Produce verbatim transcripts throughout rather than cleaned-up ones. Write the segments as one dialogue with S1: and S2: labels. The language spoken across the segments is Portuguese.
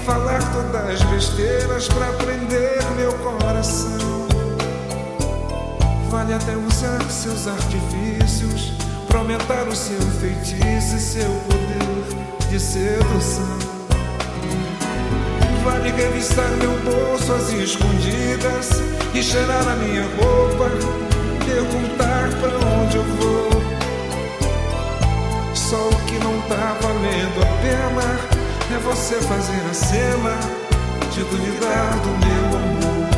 S1: falar todas as besteiras pra prender meu coração. Vale até usar seus artifícios pra aumentar o seu feitiço e seu poder de sedução. Vale revistar meu bolso às escondidas e cheirar a minha roupa, perguntar pra onde eu vou. Só o que não tá valendo a pena é você fazer a cena de duvidar do meu amor.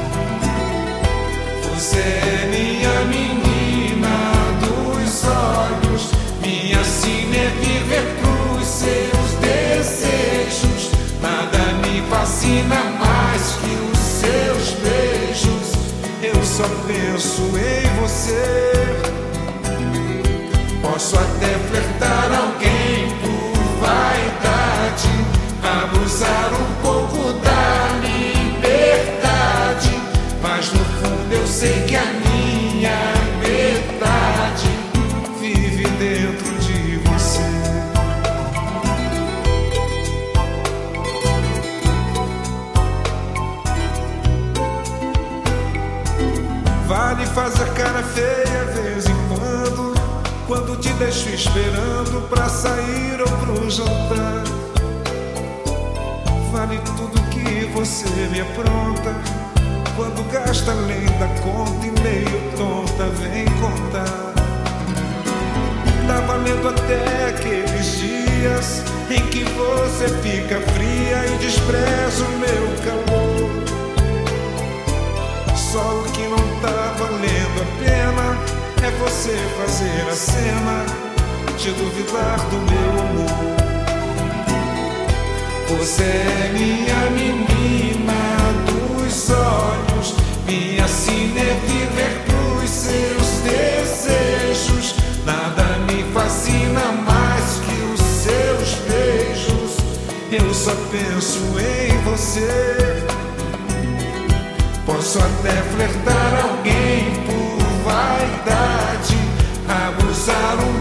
S1: Você é minha menina dos olhos, minha sina é viver pros seus desejos. Nada me fascina mais que os seus beijos. Eu só penso em você. Posso até flertar alguém por vaidade, abusar um pouco da liberdade, mas no fundo eu sei que a minha metade vive dentro de você. Vale fazer cara feia de vez em quando, quando te deixo esperando pra sair ou pro jantar. Vale tudo que você me apronta, quando gasta além da conta e meio tonta vem contar. Tá valendo até aqueles dias em que você fica fria e despreza o meu calor. Só o que não tá valendo a pena é você fazer a cena de duvidar do meu amor. Você é minha menina dos olhos, minha sina é viver pros seus desejos. Nada me fascina mais que os seus beijos. Eu só penso em você. Posso até flertar alguém por vaidade, abusar um